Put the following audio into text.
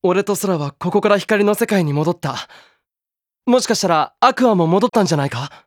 俺と空はここから光の世界に戻った。もしかしたらアクアも戻ったんじゃないか？